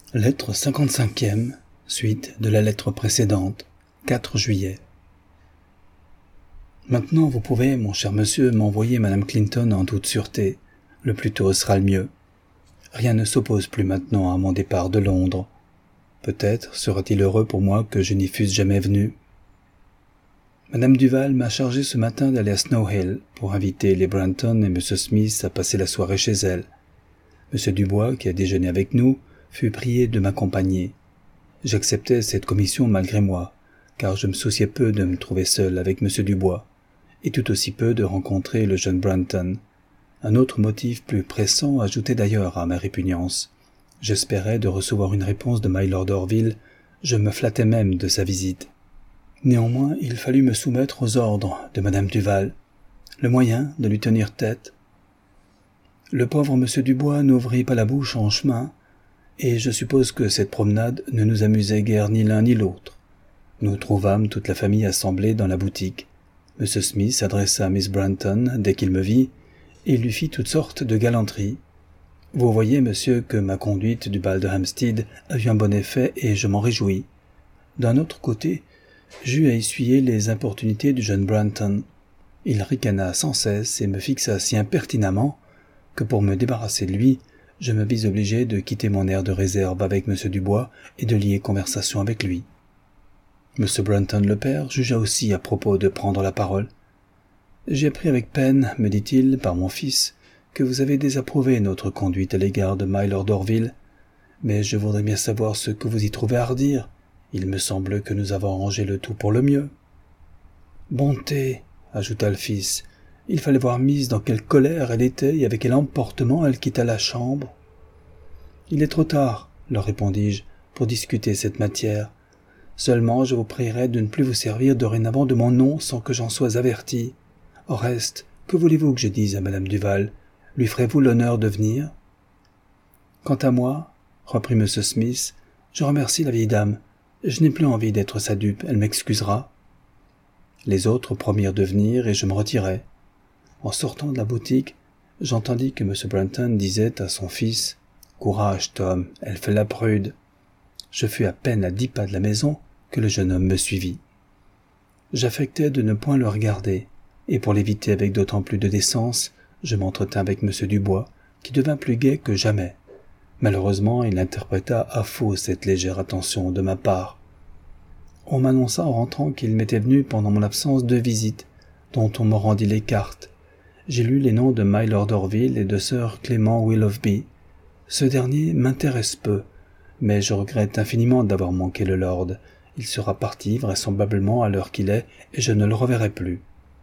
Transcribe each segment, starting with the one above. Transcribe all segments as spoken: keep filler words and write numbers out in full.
Lettre cinquante-cinquième, suite de la lettre précédente, quatre juillet. Maintenant vous pouvez, mon cher monsieur, m'envoyer madame Clinton en toute sûreté. Le plus tôt sera le mieux. Rien ne s'oppose plus maintenant à mon départ de Londres. Peut-être sera-t-il heureux pour moi que je n'y fusse jamais venu. Madame Duval m'a chargé ce matin d'aller à Snow Hill pour inviter les Brunton et monsieur Smith à passer la soirée chez elle. Monsieur Dubois, qui a déjeuné avec nous, fut prié de m'accompagner. J'acceptai cette commission malgré moi, car je me souciais peu de me trouver seul avec monsieur Dubois, et tout aussi peu de rencontrer le jeune Brunton. Un autre motif plus pressant ajoutait d'ailleurs à ma répugnance. J'espérais de recevoir une réponse de Mylord Orville, je me flattais même de sa visite. Néanmoins, il fallut me soumettre aux ordres de madame Duval. Le moyen de lui tenir tête. Le pauvre monsieur Dubois n'ouvrit pas la bouche en chemin, et je suppose que cette promenade ne nous amusait guère ni l'un ni l'autre. Nous trouvâmes toute la famille assemblée dans la boutique. monsieur Smith s'adressa à miss Brunton dès qu'il me vit, et lui fit toutes sortes de galanteries. Vous voyez, monsieur, que ma conduite du bal de Hampstead a eu un bon effet, et je m'en réjouis. D'un autre côté, j'eus à essuyer les importunités du jeune Brunton. Il ricana sans cesse et me fixa si impertinemment que pour me débarrasser de lui, je me vis obligé de quitter mon air de réserve avec monsieur Dubois et de lier conversation avec lui. monsieur Brunton le père jugea aussi à propos de prendre la parole. « J'ai appris avec peine, me dit-il, par mon fils, que vous avez désapprouvé notre conduite à l'égard de Mylord Orville, mais je voudrais bien savoir ce que vous y trouvez à redire. Il me semble que nous avons arrangé le tout pour le mieux. »« Bonté, ajouta le fils, il fallait voir mise dans quelle colère elle était et avec quel emportement elle quitta la chambre. »« Il est trop tard, leur répondis-je, pour discuter cette matière. Seulement je vous prierai de ne plus vous servir dorénavant de mon nom sans que j'en sois averti. Au reste, que voulez-vous que je dise à madame Duval? Lui ferez-vous l'honneur de venir? »« Quant à moi, reprit monsieur Smith, je remercie la vieille dame. Je n'ai plus envie d'être sa dupe, elle m'excusera. » Les autres promirent de venir et je me retirai. En sortant de la boutique, j'entendis que monsieur Brunton disait à son fils « Courage, Tom, elle fait la prude. » Je fus à peine à dix pas de la maison que le jeune homme me suivit. J'affectai de ne point le regarder, et pour l'éviter avec d'autant plus de décence, je m'entretins avec monsieur Dubois, qui devint plus gai que jamais. Malheureusement, il interpréta à faux cette légère attention de ma part. On m'annonça en rentrant qu'il m'était venu pendant mon absence deux visites, dont on me rendit les cartes. J'ai lu les noms de Mylord Orville et de Sir Clément Willoughby. Ce dernier m'intéresse peu, mais je regrette infiniment d'avoir manqué le lord. Il sera parti vraisemblablement à l'heure qu'il est, et je ne le reverrai plus.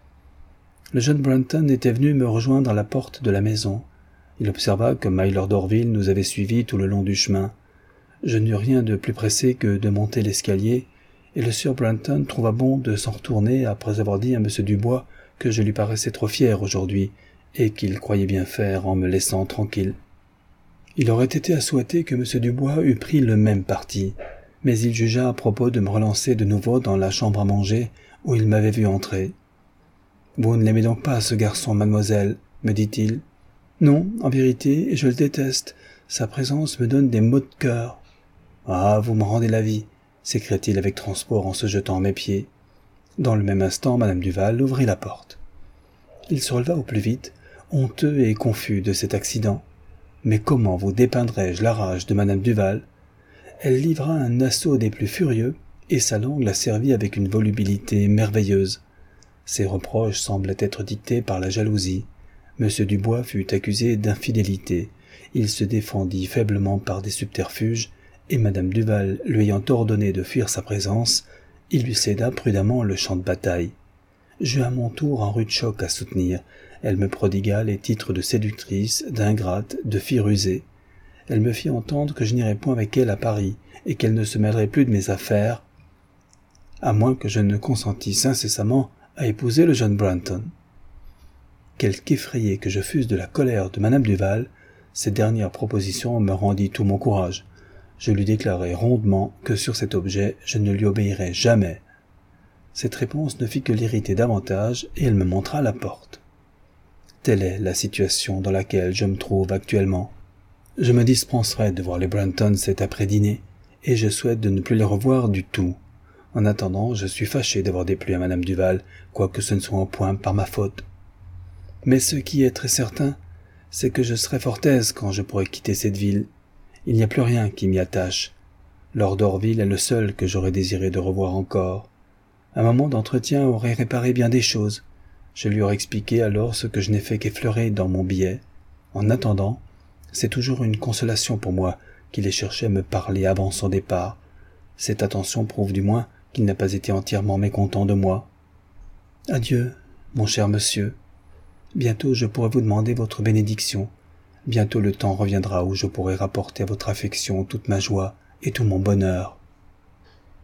Le jeune Brunton était venu me rejoindre à la porte de la maison. Il observa que Mylord Orville nous avait suivis tout le long du chemin. Je n'eus rien de plus pressé que de monter l'escalier, et le sieur Brunton trouva bon de s'en retourner après avoir dit à monsieur Dubois que je lui paraissais trop fier aujourd'hui, et qu'il croyait bien faire en me laissant tranquille. Il aurait été à souhaiter que monsieur Dubois eût pris le même parti, mais il jugea à propos de me relancer de nouveau dans la chambre à manger où il m'avait vu entrer. « Vous ne l'aimez donc pas, ce garçon, mademoiselle ?» me dit-il. « Non, en vérité, je le déteste. Sa présence me donne des maux de cœur. »« Ah, vous me rendez la vie !» s'écria-t-il avec transport en se jetant à mes pieds. Dans le même instant, madame Duval ouvrit la porte. Il se releva au plus vite, honteux et confus de cet accident. Mais comment vous dépeindrais-je la rage de madame Duval? Elle livra un assaut des plus furieux, et sa langue la servit avec une volubilité merveilleuse. Ses reproches semblaient être dictés par la jalousie. monsieur Dubois fut accusé d'infidélité. Il se défendit faiblement par des subterfuges, et madame Duval lui ayant ordonné de fuir sa présence, il lui céda prudemment le champ de bataille. J'eus à mon tour un rude choc à soutenir. Elle me prodigua les titres de séductrice, d'ingrate, de fille rusée. Elle me fit entendre que je n'irais point avec elle à Paris, et qu'elle ne se mêlerait plus de mes affaires, à moins que je ne consentisse incessamment à épouser le jeune Brunton. Quelque effrayé que je fusse de la colère de madame Duval, cette dernière proposition me rendit tout mon courage. Je lui déclarai rondement que sur cet objet je ne lui obéirais jamais. Cette réponse ne fit que l'irriter davantage, et elle me montra la porte. Telle est la situation dans laquelle je me trouve actuellement. Je me dispenserai de voir les Brunton cet après-dîner, et je souhaite de ne plus les revoir du tout. En attendant, je suis fâché d'avoir déplu à madame Duval, quoique ce ne soit en point par ma faute. Mais ce qui est très certain, c'est que je serai fort aise quand je pourrai quitter cette ville. Il n'y a plus rien qui m'y attache. Lord Orville est le seul que j'aurais désiré de revoir encore. Un moment d'entretien aurait réparé bien des choses. Je lui aurais expliqué alors ce que je n'ai fait qu'effleurer dans mon billet. En attendant, c'est toujours une consolation pour moi qu'il ait cherché à me parler avant son départ. Cette attention prouve du moins qu'il n'a pas été entièrement mécontent de moi. Adieu, mon cher monsieur. Bientôt je pourrai vous demander votre bénédiction. Bientôt le temps reviendra où je pourrai rapporter à votre affection toute ma joie et tout mon bonheur.